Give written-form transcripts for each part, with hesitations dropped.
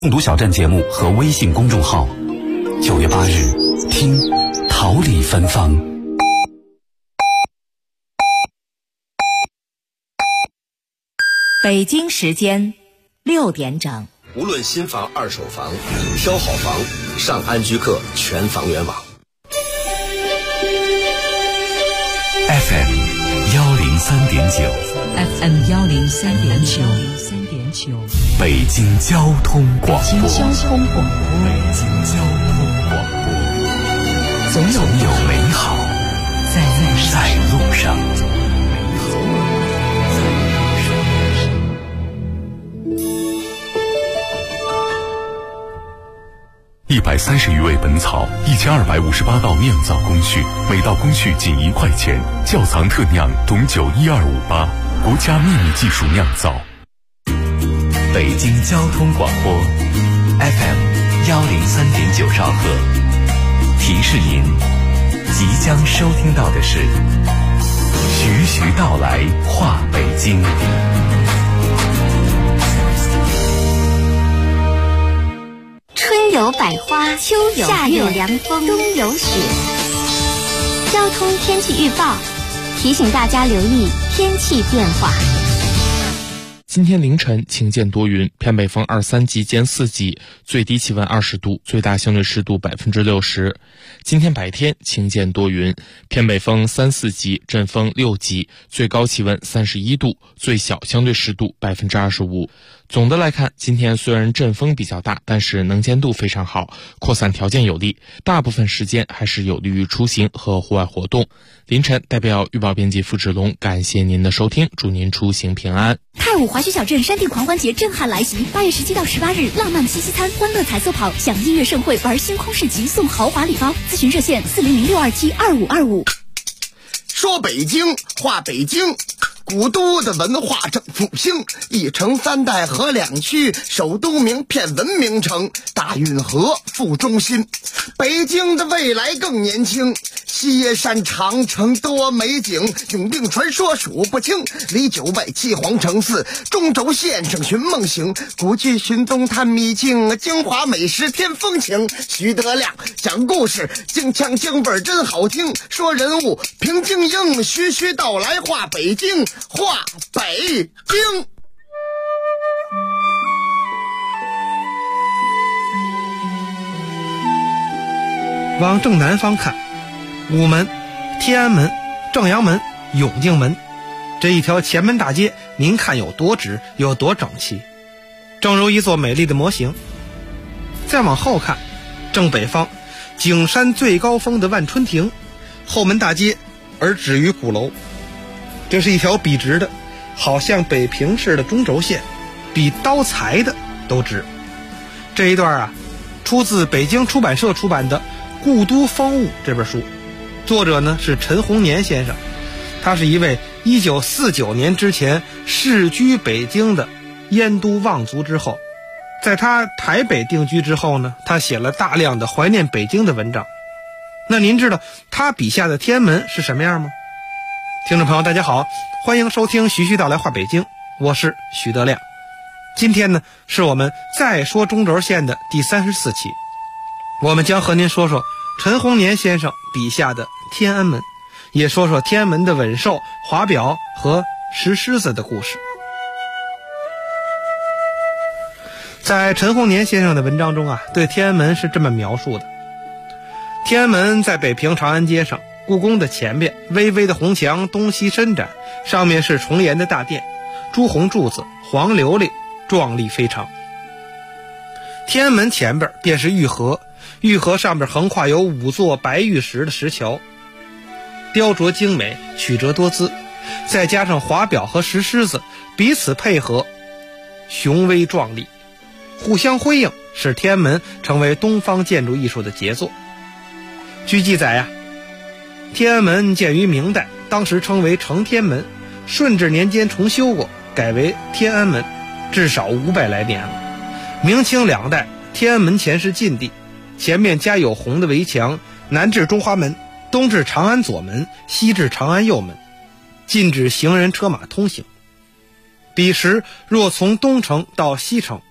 共读小站节目和微信公众号。9月8日，听桃李芬芳。 北京时间6点整。 无论新房、二手房，挑好房，上安居客全房源网。 FM 103.9 FM 103.9， 北京交通广播。总有美好在路上。130余味本草，1258道酿造工序，每道工序仅1块钱。窖藏特酿董酒12588，国家秘密技术酿造。北京交通广播 FM 103.9兆赫，提示您即将收听到的是徐徐道来话北京。 春有百花，秋有夏有凉风，冬有雪。交通天气预报提醒大家留意天气变化。 今天凌晨晴间多云，偏北风2-3级兼4级，最低气温20度，最大相对湿度60%。今天白天晴间多云，偏北风3-4级，阵风6级，最高气温31度，最小相对湿度25%。总的来看，今天虽然阵风比较大，但是能见度非常好，扩散条件有利，大部分时间还是有利于出行和户外活动。凌晨代表预报编辑付志龙感谢您的收听，祝您出行平安。 泰武滑雪小镇山地狂欢节震撼来袭，8月17到18日，浪漫西餐、欢乐彩色跑，享音乐盛会，玩星空市集，送豪华礼包。咨询热线400-627-2525。 说北京，话北京。古都的文化正复兴，一城三代河两区，首都名片文明城，大运河副中心。北京的未来更年轻，西山长城多美景，永定传说数不清，离9外7皇城4，中轴线上寻梦行，古迹寻踪探秘境，京华美食添风情。徐德亮讲故事，京腔京味真好听，说人物评京英，徐徐道来话北京，话北京。 往正南方看，午门、天安门、正阳门、永定门，这一条前门大街，您看有多直，有多整齐，正如一座美丽的模型。再往后看，正北方，景山最高峰的万春亭，后门大街而止于鼓楼。这是一条笔直的，好像北平市的中轴线，比刀裁的都直。这一段啊，出自北京出版社出版的《故都风物》这本书，作者呢是陈洪年先生，他是一位1949年之前世居北京的燕都望族之后，在他台北定居之后呢，他写了大量的怀念北京的文章。那您知道他笔下的天安门是什么样吗？听众朋友大家好，欢迎收听徐徐道来话北京，我是徐德亮。今天呢是我们再说中轴线的第34期，我们将和您说说陈洪年先生笔下的天安门，也说说天安门的吻兽、华表和石狮子的故事。在陈洪年先生的文章中啊，对天安门是这么描述的：天安门在北平长安街上，故宫的前边，巍巍的红墙东西伸展，上面是重檐的大殿，朱红柱子，黄琉璃，壮丽非常。天安门前边便是御河，御河上边横跨有5座白玉石的石桥，雕琢精美，曲折多姿，再加上华表和石狮子彼此配合，雄威壮丽，互相辉映，使天安门成为东方建筑艺术的杰作。据记载啊，天安门建于明代，当时称为承天门，顺治年间重修过，改为天安门，至少500来年了。明清2代，天安门前是禁地，前面加有红的围墙，南至中华门，东至长安左门，西至长安右门，禁止行人车马通行。彼时若从东城到西城，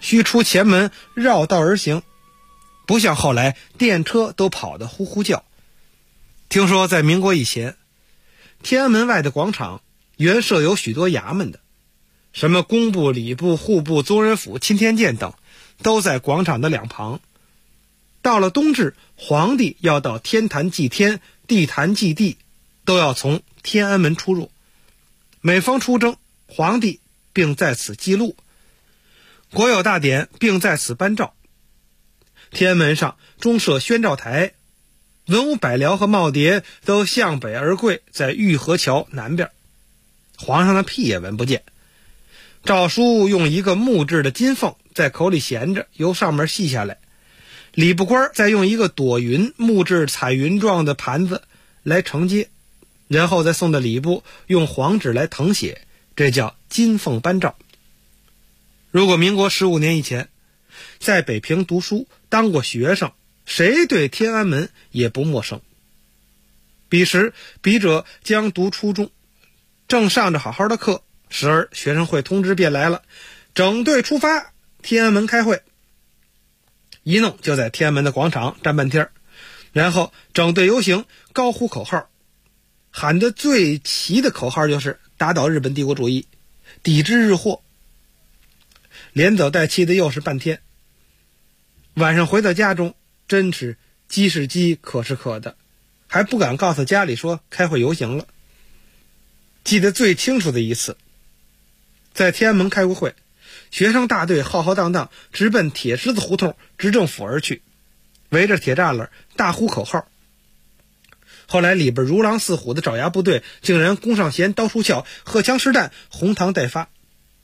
需出前门绕道而行，不像后来电车都跑得呼呼叫。听说在民国以前，天安门外的广场原设有许多衙门的，什么工部、礼部、户部、宗人府、钦天监等，都在广场的两旁。到了冬至，皇帝要到天坛祭天、地坛祭地，都要从天安门出入。每逢出征，皇帝并在此记录，国有大典并在此颁诏。天安门上中设宣诏台，文武百僚和耄耋都向北而跪，在玉河桥南边。皇上的屁也闻不见。诏书用一个木质的金凤在口里衔着，由上面系下来。礼部官再用一个朵云木质彩云状的盘子来承接，然后再送到礼部，用黄纸来誊写，这叫金凤颁诏。如果民国15年以前在北平读书当过学生，谁对天安门也不陌生。彼时笔者将读初中，正上着好好的课，时而学生会通知便来了，整队出发，天安门开会。一弄就在天安门的广场站半天，然后整队游行，高呼口号，喊得最齐的口号就是打倒日本帝国主义，抵制日货。连走带气的又是半天。晚上回到家中，真是饥是饥，渴是渴的，还不敢告诉家里说开会游行了。记得最清楚的一次，在天安门开过会，学生大队浩浩荡荡直奔铁狮子胡同执政府而去，围着铁栅栏大呼口号。后来里边如狼似虎的爪牙部队竟然弓上弦，刀出鞘，荷枪实弹，红膛待发。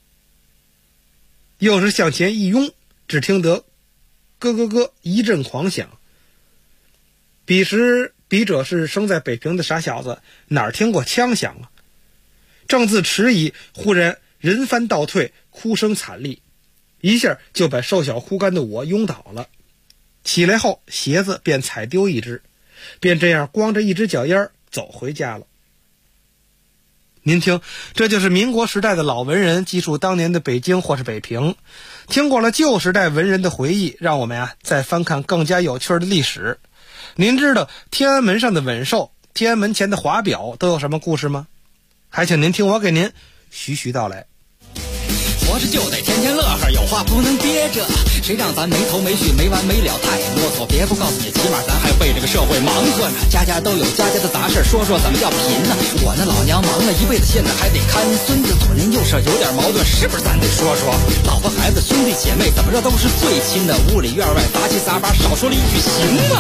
又是向前一拥，只听得咯咯咯一阵狂响。彼时笔者是生在北平的傻小子，哪儿听过枪响啊？正自迟疑，忽然人翻倒退，哭声惨厉，一下就把瘦小枯干的我拥倒了。起来后鞋子便踩丢一只，便这样光着一只脚丫走回家了。您听，这就是民国时代的老文人记述当年的北京或是北平。听过了旧时代文人的回忆，让我们再翻看更加有趣的历史。您知道天安门上的吻兽、天安门前的华表都有什么故事吗？还请您听我给您徐徐道来。 活着就得天天乐呵，有话不能憋着，谁让咱没头没绪没完没了太啰嗦。别不告诉你，起码咱还为这个社会忙活呢。家家都有家家的杂事，说说怎么叫贫呢？我那老娘忙了一辈子，现在还得看孙子，左邻右舍有点矛盾，是不是咱得说说？老婆孩子兄弟姐妹怎么着都是最亲的，屋里院外杂七杂八，少说了一句行吗？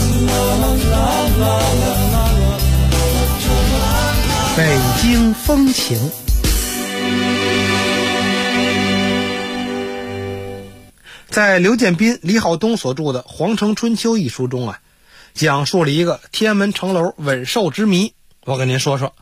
北京风情。在刘建斌、李好东所著的《皇城春秋》一书中讲述了一个天安门城楼吻兽之谜。我跟您说说，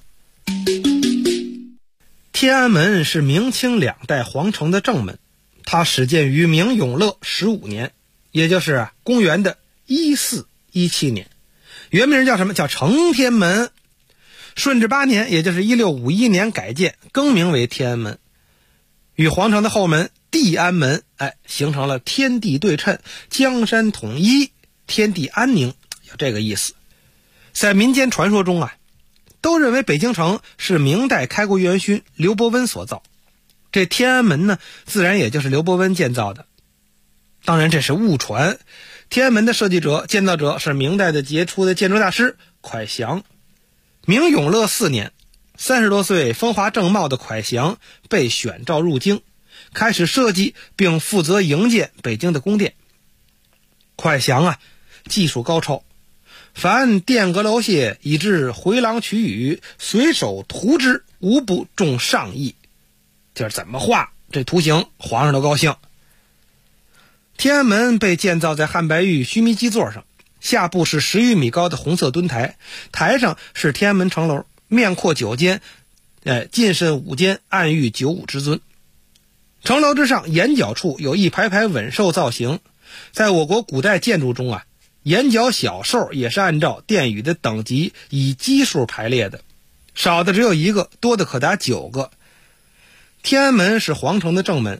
天安门是明清两代皇城的正门，它始建于明永乐15年，也就是公元的1417年，原名叫什么？叫承天门。顺治8年，也就是1651年改建，更名为天安门，与皇城的后门地安门形成了天地对称、江山统一、天地安宁，有这个意思。在民间传说中都认为北京城是明代开国元勋刘伯温所造，这天安门呢，自然也就是刘伯温建造的。当然这是误传，天安门的设计者、建造者是明代的杰出的建筑大师蒯祥。明永乐4年，30多岁风华正茂的蒯祥被选召入京，开始设计并负责营建北京的宫殿。蒯祥技术高超，凡殿阁楼榭以至回廊曲宇，随手涂之，无不中上意。就是怎么画这图形，皇上都高兴。天安门被建造在汉白玉须弥基座上，下部是10余米高的红色墩台，台上是天安门城楼，面阔9间，进深5间，暗喻95之尊。城楼之上檐角处有一排排吻兽造型，在我国古代建筑中檐角小兽也是按照殿宇的等级以基数排列的，少的只有1个，多的可达9个。天安门是皇城的正门，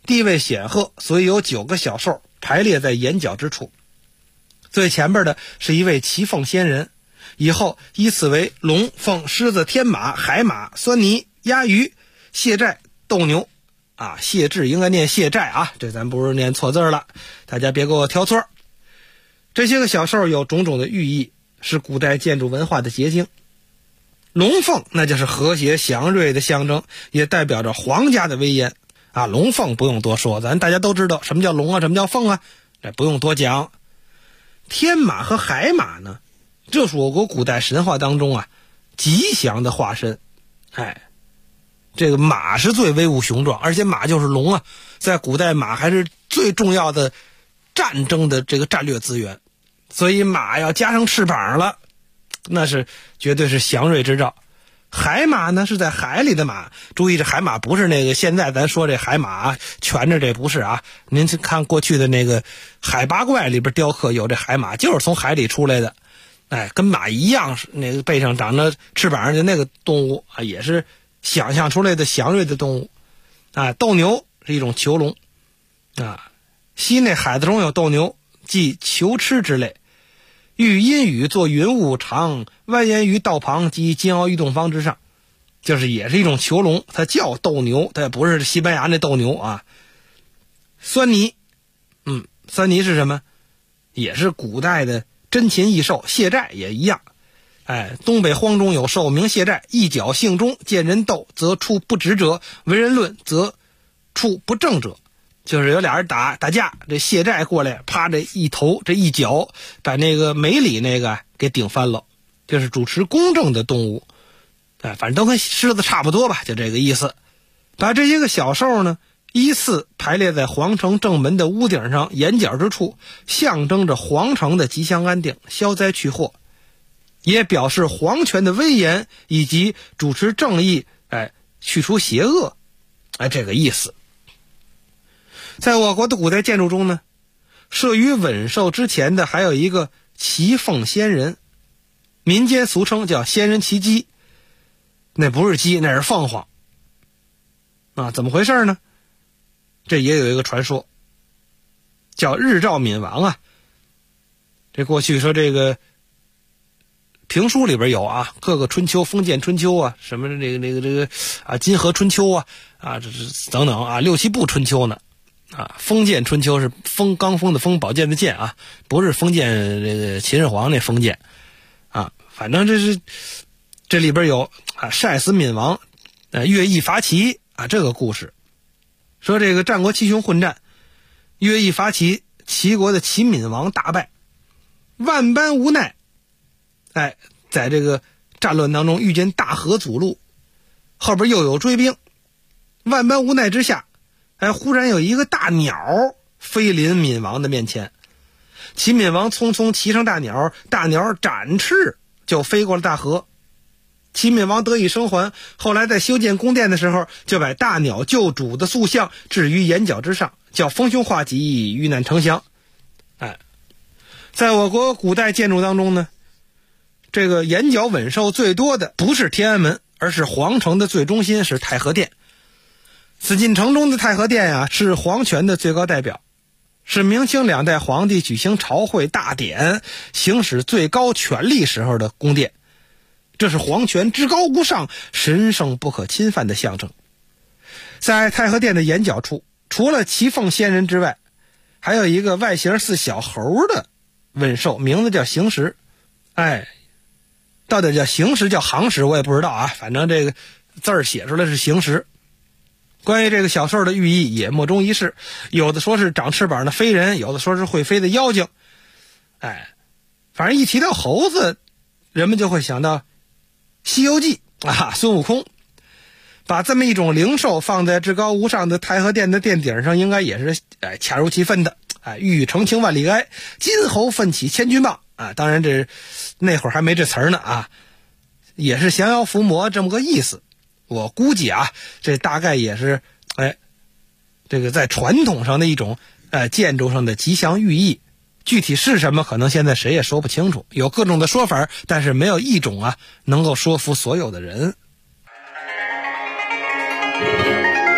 地位显赫，所以有9个小兽排列在眼角之处。最前边的是一位骑凤仙人，以后依次为龙、凤、狮子、天马、海马、狻猊、鸭鱼、谢寨、斗牛啊，谢志应该念谢寨啊，这咱不是念错字了，大家别给我挑错。这些个小兽有种种的寓意，是古代建筑文化的结晶。龙凤那就是和谐祥瑞的象征，也代表着皇家的威严啊。龙凤不用多说，咱大家都知道什么叫龙啊，什么叫凤啊，这不用多讲。天马和海马呢，这是我国古代神话当中啊吉祥的化身。这个马是最威武雄壮，而且马就是龙啊，在古代马还是最重要的战争的这个战略资源，所以马要加上翅膀了，那是绝对是祥瑞之兆。海马呢是在海里的马，注意这海马不是那个现在咱说这海马啊蜷着，这不是啊。您看过去的那个海八怪里边雕刻有这海马，就是从海里出来的，跟马一样，那个背上长着翅膀的那个动物啊，也是想象出来的祥瑞的动物啊。斗牛是一种囚笼啊，溪内海子中有斗牛，即囚吃之类。遇阴雨作云雾长，蜿蜒于道旁及金鳌玉洞方之上，就是也是一种囚笼，它叫斗牛，它不是西班牙那斗牛啊。狻猊，狻猊是什么？也是古代的珍禽异兽，谢寨也一样。东北荒中有兽名谢寨，一角性中，见人斗则处不直者，为人论则处不正者。就是有俩人打架，这谢寨过来，啪，这一头这一脚把那个梅里那个给顶翻了，就是主持公正的动物。反正都跟狮子差不多吧，就这个意思。把这些个小兽呢依次排列在皇城正门的屋顶上眼角之处，象征着皇城的吉祥安定、消灾去祸，也表示皇权的威严以及主持正义，去除邪恶，这个意思。在我国的古代建筑中呢，设于稳兽之前的还有一个骑凤仙人，民间俗称叫仙人骑鸡，那不是鸡，那是凤凰啊。怎么回事呢？这也有一个传说，叫日照闵王啊。这过去说这个评书里边有啊，各个春秋，封建春秋啊，什么这个啊，金河春秋啊，这等等啊，6、7部春秋呢。封建春秋是刚封的封，宝剑的剑啊，不是封建这个秦始皇那封建啊。反正这里边有晒死闵王，乐毅伐齐啊，这个故事说这个战国七雄混战，乐毅伐齐，齐国的齐闵王大败，万般无奈，在这个战乱当中遇见大河阻路，后边又有追兵，万般无奈之下，忽然有一个大鸟飞临闵王的面前，齐闵王匆匆骑上大鸟，大鸟展翅就飞过了大河。齐闵王得以生还，后来在修建宫殿的时候，就把大鸟救主的塑像置于眼角之上，叫逢凶化吉，遇难成祥。在我国古代建筑当中呢，这个眼角稳兽最多的不是天安门，而是皇城的最中心是太和殿。紫禁城中的太和殿啊，是皇权的最高代表，是明清2代皇帝举行朝会大典、行使最高权力时候的宫殿，这是皇权至高无上、神圣不可侵犯的象征。在太和殿的眼角处，除了骑凤仙人之外，还有一个外形似小猴的稳兽，名字叫行时。到底叫行时叫行时我也不知道啊，反正这个字儿写出来是行时。关于这个小兽的寓意也莫衷一是，有的说是长翅膀的飞人，有的说是会飞的妖精。反正一提到猴子，人们就会想到西游记啊，孙悟空。把这么一种灵兽放在至高无上的太和殿的殿顶上，应该也是恰如其分的。欲澄清万里埃，金猴奋起千钧棒啊！当然这那会儿还没这词儿呢啊，也是降妖伏魔这么个意思。我估计啊，这大概也是这个在传统上的一种建筑上的吉祥寓意，具体是什么可能现在谁也说不清楚，有各种的说法，但是没有一种能够说服所有的人。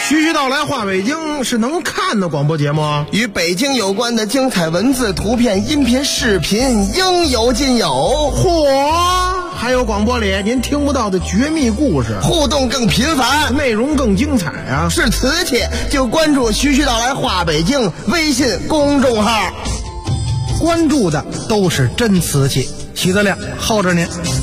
徐徐道来话北京是能看的广播节目， 与北京有关的精彩文字、图片、音频、视频应有尽有。 嚯！还有广播里您听不到的绝密故事， 互动更频繁， 内容更精彩啊！ 是瓷器就关注徐徐道来话北京微信公众号， 关注的都是真瓷器。徐德亮候着您。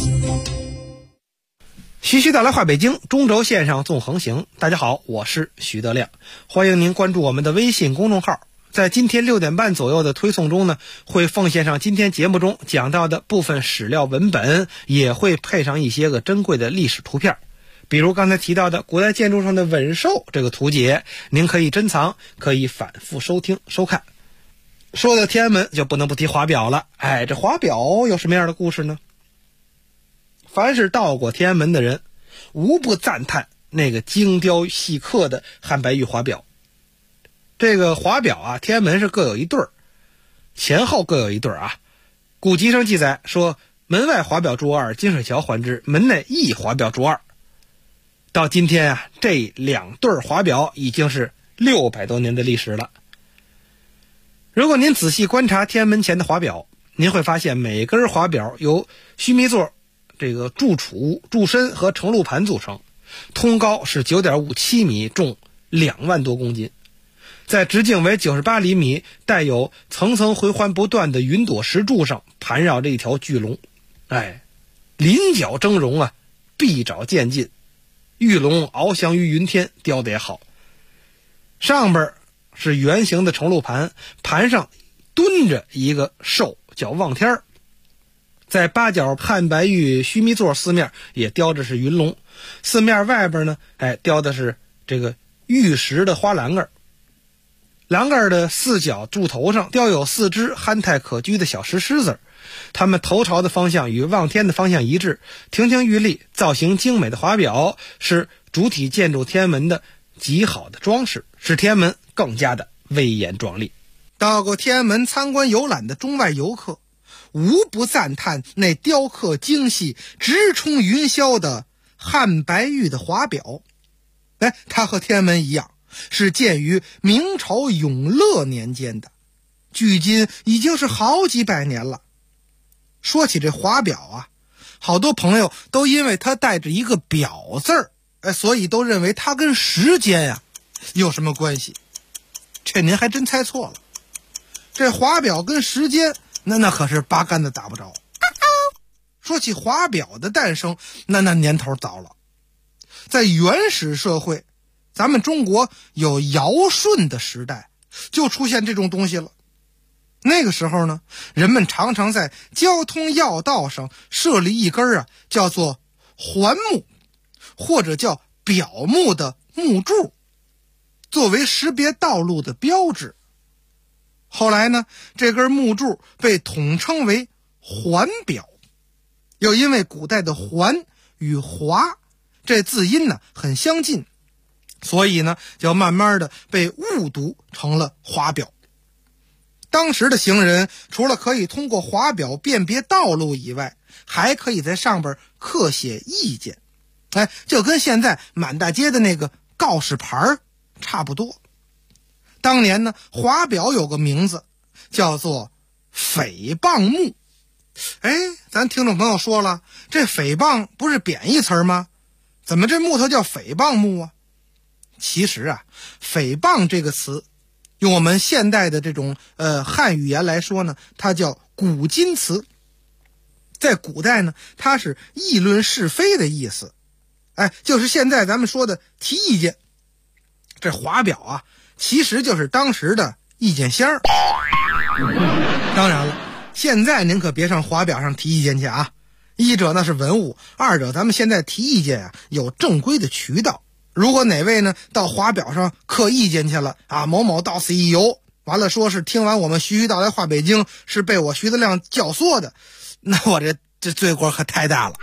徐徐道来话北京，中轴线上纵横行。大家好，我是徐德亮，欢迎您关注我们的微信公众号。在今天6点半左右的推送中呢，会奉献上今天节目中讲到的部分史料文本，也会配上一些个珍贵的历史图片，比如刚才提到的古代建筑上的吻兽这个图解，您可以珍藏，可以反复收听收看。说到天安门，就不能不提华表了。这华表有什么样的故事呢？凡是到过天安门的人，无不赞叹那个精雕细刻的汉白玉华表。这个华表啊，天安门是各有一对儿，前后各有一对儿啊。古籍上记载说，门外华表注2，金水桥还之；门内亦华表注2。到今天啊，这2对华表已经是600多年的历史了。如果您仔细观察天安门前的华表，您会发现每根华表由须弥座、这个柱础、柱身和承露盘组成，通高是 9.57 米，重2万多公斤。在直径为98厘米、带有层层回环不断的云朵石柱上盘绕着一条巨龙。鳞角峥嵘啊，臂爪渐进，玉龙翱翔于云天，雕得也好。上边是圆形的承露盘，盘上蹲着一个兽叫望天。在八角汉白玉须弥座四面也雕着是云龙，四面外边呢，雕的是这个玉石的花栏杆。栏杆的4角柱头上雕有4只憨态可掬的小石狮子，它们头朝的方向与望天的方向一致，亭亭玉立，造型精美的华表是主体建筑天安门的极好的装饰，使天安门更加的威严壮丽。到过天安门参观游览的中外游客，无不赞叹那雕刻精细、直冲云霄的汉白玉的华表。它和天安门一样，是建于明朝永乐年间的，距今已经是好几百年了。说起这华表啊，好多朋友都因为它带着一个表字儿，所以都认为它跟时间呀有什么关系。这您还真猜错了，这华表跟时间那可是八竿子打不着。说起华表的诞生，那年头早了。在原始社会，咱们中国有尧舜的时代，就出现这种东西了。那个时候呢，人们常常在交通要道上设立一根叫做环木或者叫表木的木柱，作为识别道路的标志。后来呢，这根木柱被统称为环表，又因为古代的环与华这字音呢很相近，所以呢就慢慢的被误读成了华表。当时的行人除了可以通过华表辨别道路以外，还可以在上边刻写意见，就跟现在满大街的那个告示牌差不多。当年呢，华表有个名字叫做诽谤木。咱听众朋友说了，这诽谤不是贬义词吗？怎么这木头叫诽谤木啊？其实啊，诽谤这个词用我们现代的这种汉语言来说呢，它叫古今词。在古代呢，它是议论是非的意思，就是现在咱们说的提意见。这华表啊，其实就是当时的意见箱。当然了，现在您可别上华表上提意见去啊！一者那是文物，二者咱们现在提意见有正规的渠道。如果哪位呢到华表上刻意见去了某某到此一游，完了说是听完我们徐徐道来话北京是被我徐德亮教唆的，那我这罪过可太大了。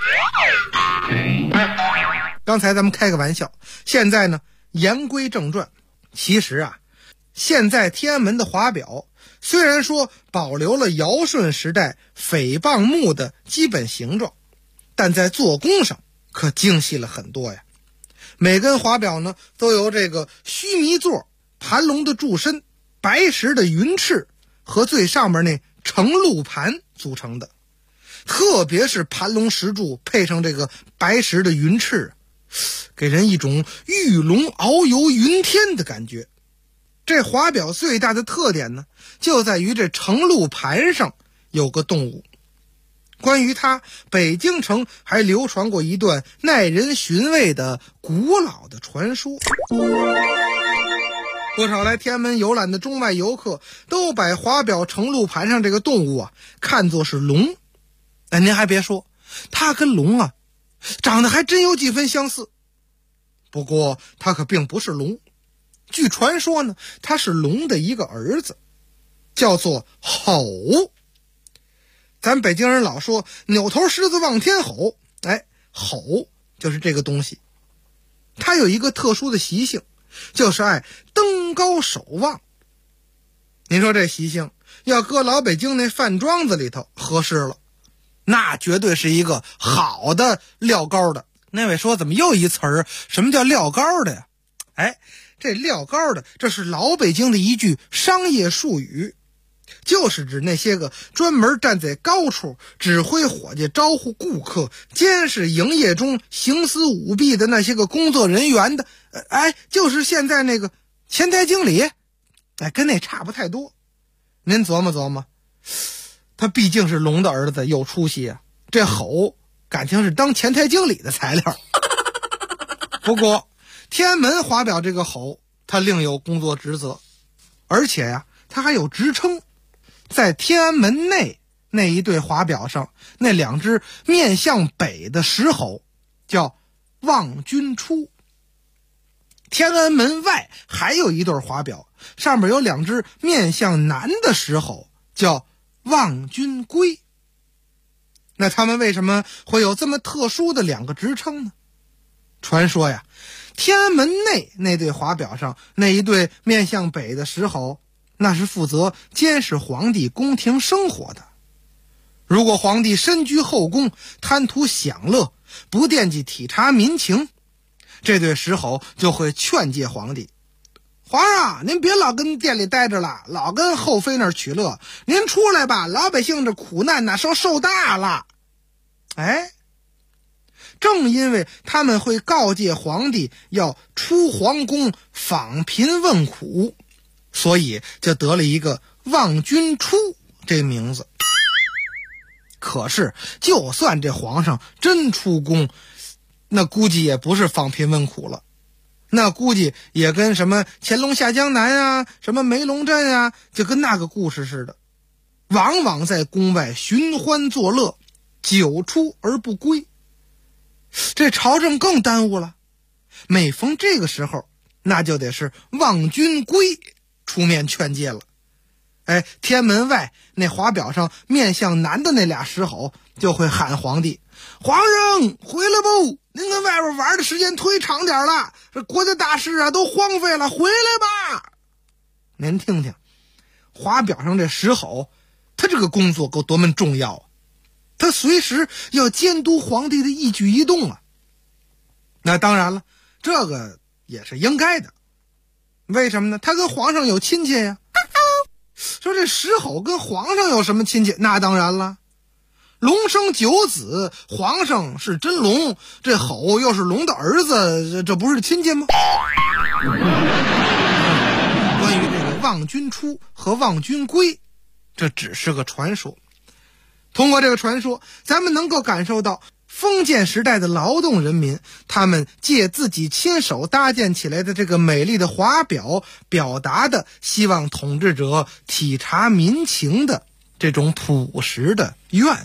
刚才咱们开个玩笑，现在呢言归正传。其实现在天安门的华表虽然说保留了尧舜时代诽谤木的基本形状，但在做工上可精细了很多呀。 每根华表呢都由这个须弥座、盘龙的柱身、白石的云翅和最上面那承露盘组成的。特别是盘龙石柱配上这个白石的云翅，给人一种玉龙遨游云天的感觉。这华表最大的特点呢，就在于这承露盘上有个动物。关于它，北京城还流传过一段耐人寻味的古老的传说。不少来天安门游览的中外游客都把华表承露盘上这个动物看作是龙。您还别说，它跟龙长得还真有几分相似。不过它可并不是龙，据传说呢，它是龙的一个儿子，叫做吼。咱北京人老说扭头狮子望天吼，吼就是这个东西。它有一个特殊的习性，就是爱登高守望。您说这习性要搁老北京那饭庄子里头合适了，那绝对是一个好的撂高的。那位说怎么又一词儿，什么叫撂高的呀？这撂高的，这是老北京的一句商业术语，就是指那些个专门站在高处指挥伙计、招呼顾客、监视营业中行私舞弊的那些个工作人员的。就是现在那个前台经理，跟那差不太多。您琢磨琢磨，他毕竟是龙的儿子，有出息啊。这吼感情是当前台经理的材料。不过天安门华表这个吼，他另有工作职责，而且他还有职称。在天安门内那一对华表上，那两只面向北的石吼叫望君出。天安门外还有一对华表，上面有两只面向南的石吼，叫望君归。那他们为什么会有这么特殊的两个职称呢？传说天安门内那对华表上那一对面向北的石吼，那是负责监视皇帝宫廷生活的。如果皇帝身居后宫，贪图享乐，不惦记体察民情，这对石吼就会劝诫皇帝：皇上，您别老跟店里待着了，老跟后妃那儿取乐，您出来吧，老百姓这苦难受大了。正因为他们会告诫皇帝要出皇宫访贫问苦，所以就得了一个望君出这名字。可是就算这皇上真出宫，那估计也不是访贫问苦了，那估计也跟什么乾隆下江南什么梅龙镇就跟那个故事似的，往往在宫外寻欢作乐，久出而不归。这朝政更耽误了，每逢这个时候，那就得是望君归出面劝诫了。天安门外那华表上面向南的那俩石吼就会喊皇帝：皇上回来不，您跟外边玩的时间忒长点了，这国家大事都荒废了，回来吧。您听听华表上这石吼，他这个工作够多么重要他随时要监督皇帝的一举一动那当然了，这个也是应该的。为什么呢？他跟皇上有亲戚呀。说这石吼跟皇上有什么亲戚？那当然了，龙生九子，皇上是真龙，这吼又是龙的儿子，这不是亲戚吗？关于这个望君出和望君归，这只是个传说。通过这个传说，咱们能够感受到封建时代的劳动人民，他们借自己亲手搭建起来的这个美丽的华表，表达的希望统治者体察民情的这种朴实的愿望。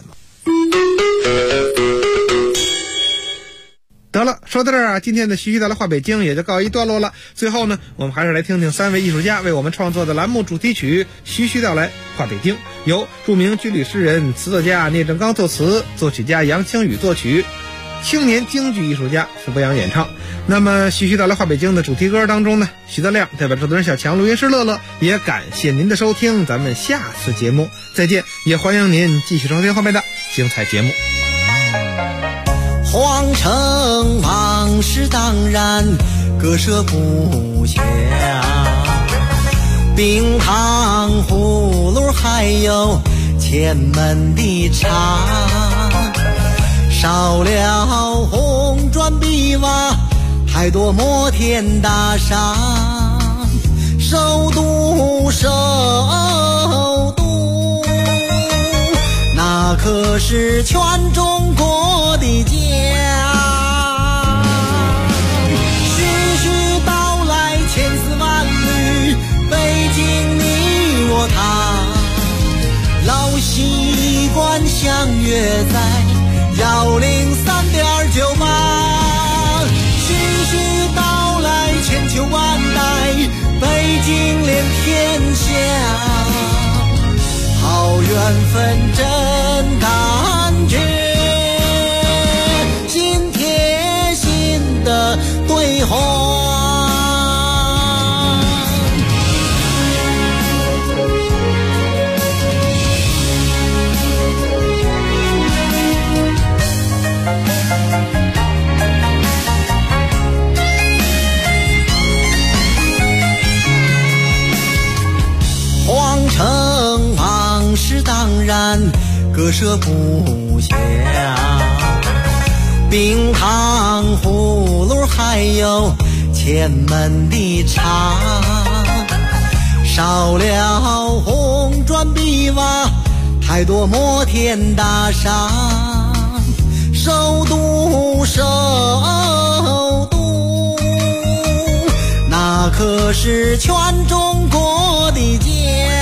得了，说到这儿今天的徐徐带来话北京也就告一段落了。最后呢，我们还是来听听三位艺术家为我们创作的栏目主题曲《徐徐道来话北京》，由著名军旅诗人、词作家聂正刚作词，作曲家杨清宇作曲，青年京剧艺术家傅博洋演唱。那么徐徐道来话北京的主题歌当中呢，徐德亮代表制作人小强、录音师乐乐，也感谢您的收听，咱们下次节目再见，也欢迎您继续收听后面的精彩节目。 皇城往事当然割舍不下，冰糖葫芦还有前门的茶，少了红砖碧瓦，太多摩天大厦。首都，首都，那可是全中国的家。徐徐道来千丝万缕，北京你我他，老习惯相约在103.98。徐徐道来千秋万代，北京连天下，好缘分真感觉，心贴心的对话。皇城往事当然割舍不下，冰糖葫芦还有前门的茶，少了红砖碧瓦，太多摩天大厦。首都，首都，那可是全中国的家。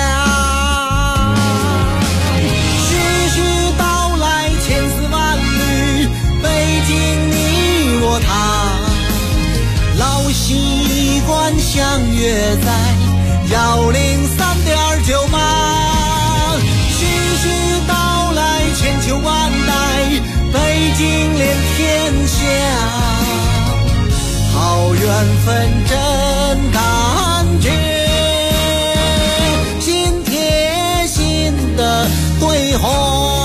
徐徐道来千丝万缕，北京你我他，老习惯相约在103.98。徐徐道来千秋万代，北京连天下，好缘分真感觉，心贴心的对话。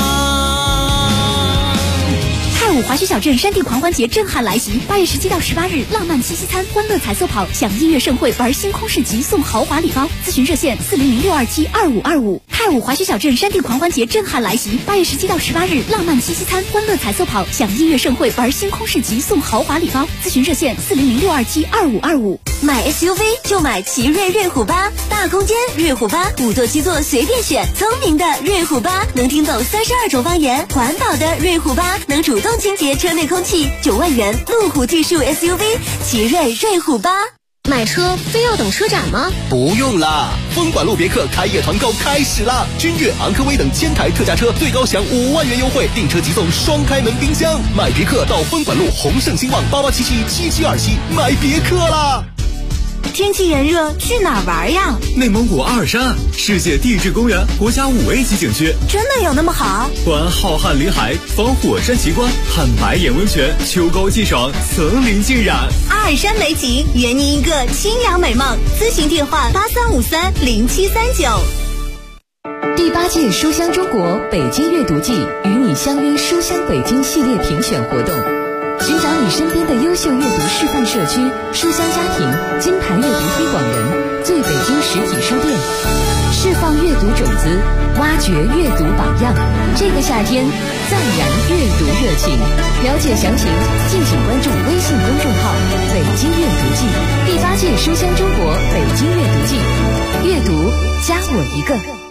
太武华胥小镇山地狂欢节震撼来袭，8月17到18日，浪漫七夕餐、欢乐彩色跑、享音乐盛会、玩星空市集、送豪华礼包。咨询热线400-627-2525。太武华胥小镇山地狂欢节震撼来袭，8月17到18日，浪漫七夕餐、欢乐彩色跑、享音乐盛会、玩星空市集、送豪华礼包。咨询热线400-627-2525。 买 SUV 就买奇瑞瑞虎8，大空间瑞虎8，5座7座随便选，聪明的瑞虎8能听懂32种方言，环保的瑞虎8能主动清洁车内空气，9万元路虎技术 SUV 奇瑞瑞虎8。 买车非要等车展吗？ 不用啦，分管路别克开业团购开始啦！君越、昂科威等1000台特价车最高享5万元优惠，订车即送双开门冰箱。买别克到分管路宏盛兴旺88777727买别克啦！ 天气炎热，去哪儿玩呀？ 内蒙古阿尔山，世界地质公园国家5A级景区， 真的有那么好？ 环浩瀚林海，访火山奇观，看白眼温泉，秋高气爽，层林尽染。 阿尔山美景，圆您一个清凉美梦。咨询电话83530739。 第8届书香中国北京阅读季与你相约书香北京系列评选活动，寻找你身边的优秀阅读示范社区、书香家庭、金牌阅读推广人、最北京实体书店，释放阅读种子，挖掘阅读榜样。这个夏天，赞扬阅读热情。了解详情，敬请关注微信公众号“北京阅读季”。第8届书香中国北京阅读季，阅读加我一个。